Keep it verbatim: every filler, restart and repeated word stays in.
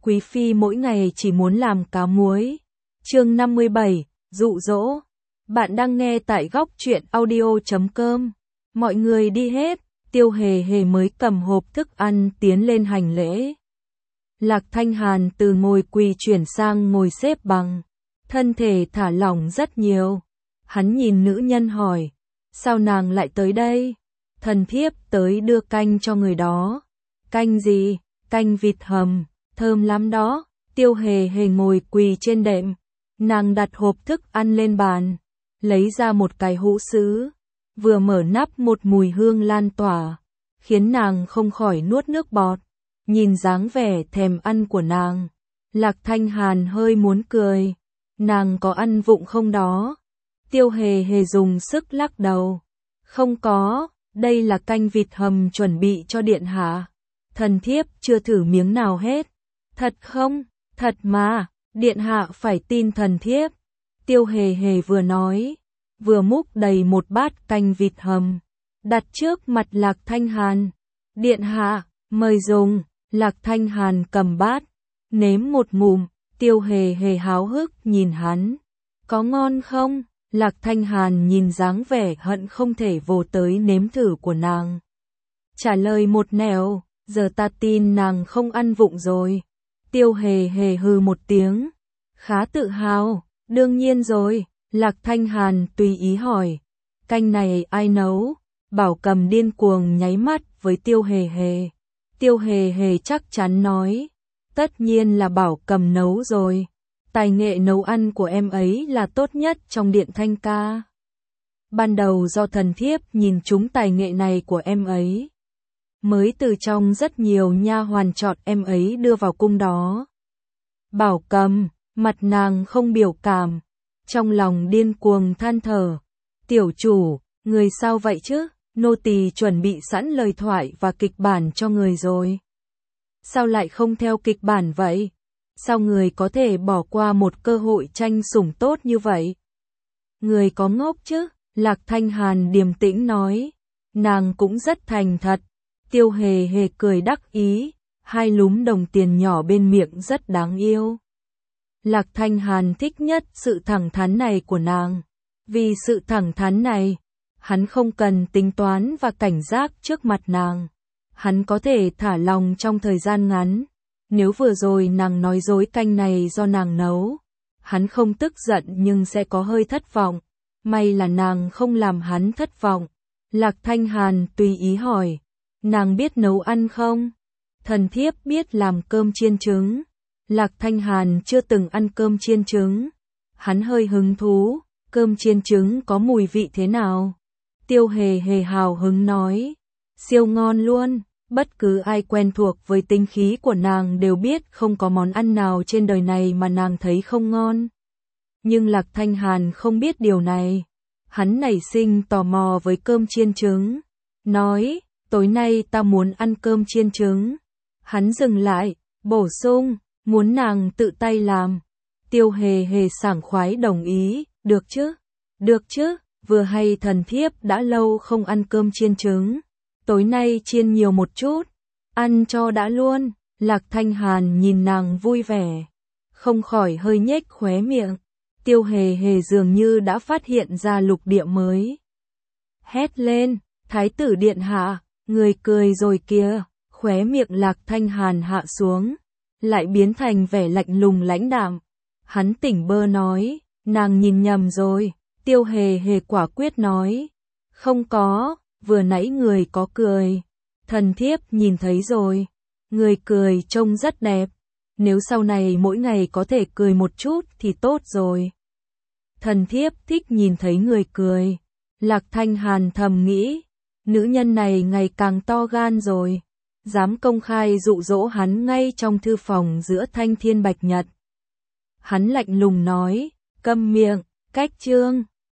Quý phi mỗi ngày chỉ muốn làm cá muối. Chương năm mươi bảy, dụ dỗ. Bạn đang nghe tại góc truyện audio chấm com. Mọi người đi hết, Tiêu Hề Hề mới cầm hộp thức ăn tiến lên hành lễ. Lạc Thanh Hàn từ ngồi quỳ chuyển sang ngồi xếp bằng, thân thể thả lỏng rất nhiều. Hắn nhìn nữ nhân hỏi, sao nàng lại tới đây? Thần thiếp tới đưa canh cho người đó. Canh gì? Canh vịt hầm, thơm lắm đó. Tiêu Hề Hề ngồi quỳ trên đệm, nàng đặt hộp thức ăn lên bàn, lấy ra một cái hũ sứ, vừa mở nắp một mùi hương lan tỏa, khiến nàng không khỏi nuốt nước bọt. Nhìn dáng vẻ thèm ăn của nàng, Lạc Thanh Hàn hơi muốn cười. Nàng có ăn vụng không đó? Tiêu Hề Hề dùng sức lắc đầu. Không có, đây là canh vịt hầm chuẩn bị cho điện hạ. Thần thiếp chưa thử miếng nào hết. Thật không? Thật mà, điện hạ phải tin thần thiếp. Tiêu Hề Hề vừa nói, vừa múc đầy một bát canh vịt hầm, đặt trước mặt Lạc Thanh Hàn. Điện hạ, mời dùng. Lạc Thanh Hàn cầm bát, nếm một ngụm. Tiêu Hề Hề háo hức nhìn hắn. Có ngon không? Lạc Thanh Hàn nhìn dáng vẻ hận không thể vồ tới nếm thử của nàng, trả lời một nẻo, giờ ta tin nàng không ăn vụng rồi. Tiêu Hề Hề hừ một tiếng, khá tự hào. Đương nhiên rồi. Lạc Thanh Hàn tùy ý hỏi, canh này ai nấu? Bảo Cầm điên cuồng nháy mắt với Tiêu Hề Hề. Tiêu Hề Hề chắc chắn nói, tất nhiên là Bảo Cầm nấu rồi. Tài nghệ nấu ăn của em ấy là tốt nhất trong điện Thanh ca. Ban đầu do thần thiếp nhìn trúng tài nghệ này của em ấy, mới từ trong rất nhiều nha hoàn chọn em ấy đưa vào cung đó. Bảo Cầm, mặt nàng không biểu cảm, trong lòng điên cuồng than thở. Tiểu chủ, người sao vậy chứ? Nô tỳ chuẩn bị sẵn lời thoại và kịch bản cho người rồi. Sao lại không theo kịch bản vậy? Sao người có thể bỏ qua một cơ hội tranh sủng tốt như vậy? Người có ngốc chứ? Lạc Thanh Hàn điềm tĩnh nói. Nàng cũng rất thành thật. Tiêu Hề Hề cười đắc ý, hai lúm đồng tiền nhỏ bên miệng rất đáng yêu. Lạc Thanh Hàn thích nhất sự thẳng thắn này của nàng. Vì sự thẳng thắn này, hắn không cần tính toán và cảnh giác trước mặt nàng. Hắn có thể thả lòng trong thời gian ngắn. Nếu vừa rồi nàng nói dối canh này do nàng nấu, hắn không tức giận nhưng sẽ có hơi thất vọng. May là nàng không làm hắn thất vọng. Lạc Thanh Hàn tùy ý hỏi, nàng biết nấu ăn không? Thần thiếp biết làm cơm chiên trứng. Lạc Thanh Hàn chưa từng ăn cơm chiên trứng. Hắn hơi hứng thú, cơm chiên trứng có mùi vị thế nào? Tiêu Hề Hề hào hứng nói, siêu ngon luôn. Bất cứ ai quen thuộc với tính khí của nàng đều biết không có món ăn nào trên đời này mà nàng thấy không ngon. Nhưng Lạc Thanh Hàn không biết điều này. Hắn nảy sinh tò mò với cơm chiên trứng, nói, tối nay ta muốn ăn cơm chiên trứng. Hắn dừng lại, bổ sung, muốn nàng tự tay làm. Tiêu Hề Hề sảng khoái đồng ý, được chứ? Được chứ, vừa hay thần thiếp đã lâu không ăn cơm chiên trứng. Tối nay chiên nhiều một chút, ăn cho đã luôn. Lạc Thanh Hàn nhìn nàng vui vẻ, không khỏi hơi nhếch khóe miệng. Tiêu Hề Hề dường như đã phát hiện ra lục địa mới. Hét lên, thái tử điện hạ, người cười rồi kìa. Khóe miệng Lạc Thanh Hàn hạ xuống, lại biến thành vẻ lạnh lùng lãnh đạm. Hắn tỉnh bơ nói, nàng nhìn nhầm rồi. Tiêu Hề Hề quả quyết nói, không có. Vừa nãy người có cười, thần thiếp nhìn thấy rồi. Người cười trông rất đẹp. Nếu sau này mỗi ngày có thể cười một chút thì tốt rồi. Thần thiếp thích nhìn thấy người cười. Lạc Thanh Hàn thầm nghĩ, nữ nhân này ngày càng to gan rồi, dám công khai dụ dỗ hắn ngay trong thư phòng giữa Thanh Thiên Bạch Nhật. Hắn lạnh lùng nói, câm miệng, cách chương.